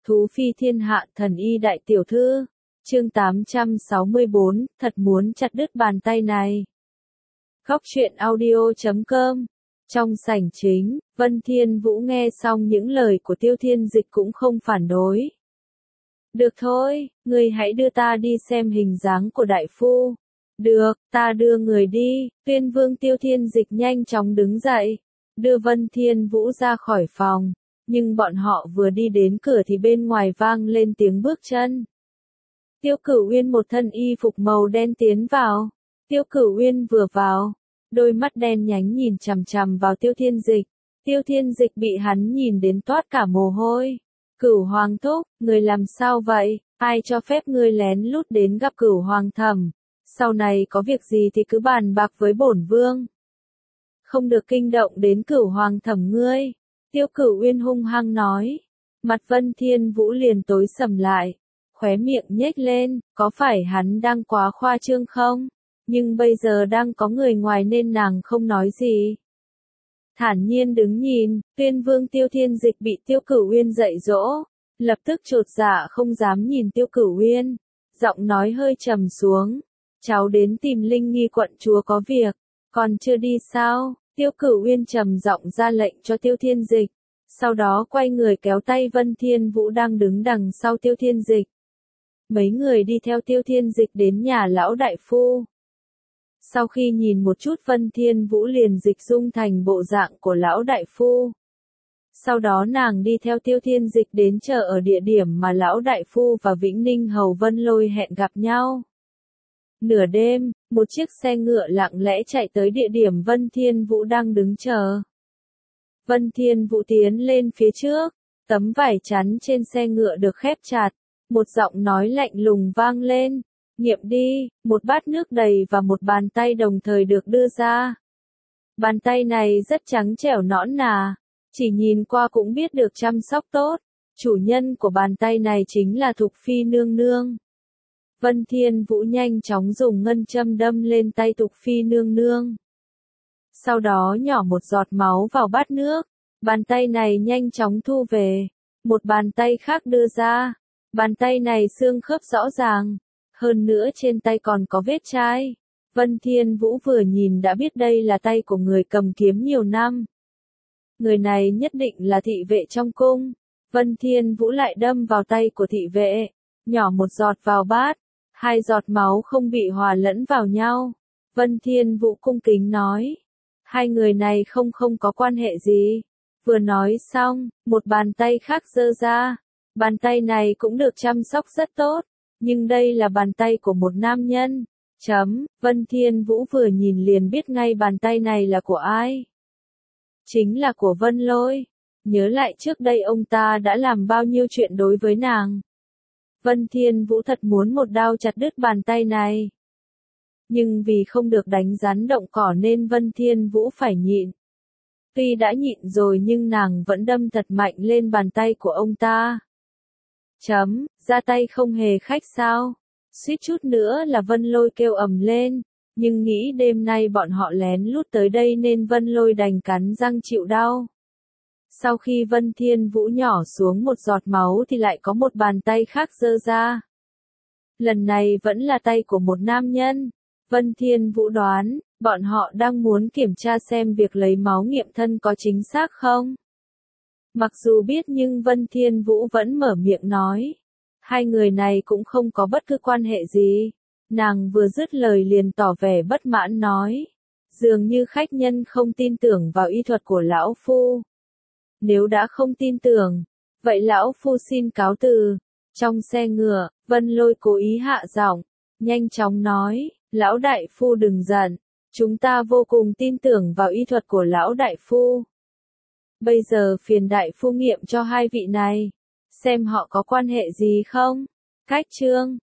Thú phi thiên hạ thần y đại tiểu thư. Chương 864, thật muốn chặt đứt bàn tay này. Góc truyện audio.com. Trong sảnh chính, Vân Thiên Vũ nghe xong những lời của Tiêu Thiên Dịch cũng không phản đối. Được thôi, người hãy đưa ta đi xem hình dáng của đại phu. Được, ta đưa người đi. Tuyên Vương Tiêu Thiên Dịch nhanh chóng đứng dậy, đưa Vân Thiên Vũ ra khỏi phòng. Nhưng bọn họ vừa đi đến cửa thì bên ngoài vang lên tiếng bước chân. Tiêu Cửu Uyên một thân y phục màu đen tiến vào. Tiêu Cửu Uyên vừa vào, đôi mắt đen nhánh nhìn chằm chằm vào Tiêu Thiên Dịch. Tiêu Thiên Dịch bị hắn nhìn đến toát cả mồ hôi. Cửu Hoàng thúc, người làm sao vậy? Ai cho phép ngươi lén lút đến gặp Cửu Hoàng thẩm? Sau này có việc gì thì cứ bàn bạc với bổn vương. Không được kinh động đến Cửu Hoàng thẩm ngươi. Tiêu Cửu Uyên hung hăng nói. Mặt Vân Thiên Vũ liền tối sầm lại, khóe miệng nhếch lên, có phải hắn đang quá khoa trương không? Nhưng bây giờ đang có người ngoài nên nàng không nói gì. Thản nhiên đứng nhìn, Tuyên Vương Tiêu Thiên Dịch bị Tiêu Cửu Uyên dạy dỗ, lập tức chột dạ không dám nhìn Tiêu Cửu Uyên, giọng nói hơi trầm xuống. Cháu đến tìm Linh Nghi quận chúa có việc, còn chưa đi sao? Tiêu Cửu Uyên trầm giọng ra lệnh cho Tiêu Thiên Dịch, sau đó quay người kéo tay Vân Thiên Vũ đang đứng đằng sau Tiêu Thiên Dịch. Mấy người đi theo Tiêu Thiên Dịch đến nhà lão đại phu. Sau khi nhìn một chút Vân Thiên Vũ liền dịch dung thành bộ dạng của lão đại phu. Sau đó nàng đi theo Tiêu Thiên Dịch đến chờ ở địa điểm mà lão đại phu và Vĩnh Ninh Hầu Vân Lôi hẹn gặp nhau. Nửa đêm, một chiếc xe ngựa lặng lẽ chạy tới địa điểm Vân Thiên Vũ đang đứng chờ. Vân Thiên Vũ tiến lên phía trước, tấm vải chắn trên xe ngựa được khép chặt, một giọng nói lạnh lùng vang lên, nghiệm đi. Một bát nước đầy và một bàn tay đồng thời được đưa ra. Bàn tay này rất trắng trẻo nõn nà, chỉ nhìn qua cũng biết được chăm sóc tốt. Chủ nhân của bàn tay này chính là Thục Phi nương nương. Vân Thiên Vũ nhanh chóng dùng ngân châm đâm lên tay Thục Phi nương nương. Sau đó nhỏ một giọt máu vào bát nước, bàn tay này nhanh chóng thu về. Một bàn tay khác đưa ra, bàn tay này xương khớp rõ ràng, hơn nữa trên tay còn có vết chai. Vân Thiên Vũ vừa nhìn đã biết đây là tay của người cầm kiếm nhiều năm. Người này nhất định là thị vệ trong cung. Vân Thiên Vũ lại đâm vào tay của thị vệ, nhỏ một giọt vào bát, 2 giọt máu không bị hòa lẫn vào nhau. Vân Thiên Vũ cung kính nói, hai người này không có quan hệ gì. Vừa nói xong, một bàn tay khác giơ ra. Bàn tay này cũng được chăm sóc rất tốt, nhưng đây là bàn tay của một nam nhân. Vân Thiên Vũ vừa nhìn liền biết ngay bàn tay này là của ai. Chính là của Vân Lôi. Nhớ lại trước đây ông ta đã làm bao nhiêu chuyện đối với nàng. Vân Thiên Vũ thật muốn một đao chặt đứt bàn tay này. Nhưng vì không được đánh rắn động cỏ nên Vân Thiên Vũ phải nhịn. Tuy đã nhịn rồi nhưng nàng vẫn đâm thật mạnh lên bàn tay của ông ta. Ra tay không hề khách sao? Suýt chút nữa là Vân Lôi kêu ầm lên, nhưng nghĩ đêm nay bọn họ lén lút tới đây nên Vân Lôi đành cắn răng chịu đau. Sau khi Vân Thiên Vũ nhỏ xuống một giọt máu thì lại có một bàn tay khác giơ ra. Lần này vẫn là tay của một nam nhân. Vân Thiên Vũ đoán, bọn họ đang muốn kiểm tra xem việc lấy máu nghiệm thân có chính xác không. Mặc dù biết nhưng Vân Thiên Vũ vẫn mở miệng nói. Hai người này cũng không có bất cứ quan hệ gì. Nàng vừa dứt lời liền tỏ vẻ bất mãn nói. Dường như khách nhân không tin tưởng vào y thuật của lão phu. Nếu đã không tin tưởng, vậy lão phu xin cáo từ. Trong xe ngựa, Vân Lôi cố ý hạ giọng, nhanh chóng nói, lão đại phu đừng giận, chúng ta vô cùng tin tưởng vào y thuật của lão đại phu. Bây giờ phiền đại phu nghiệm cho hai vị này, xem họ có quan hệ gì không. Cách chương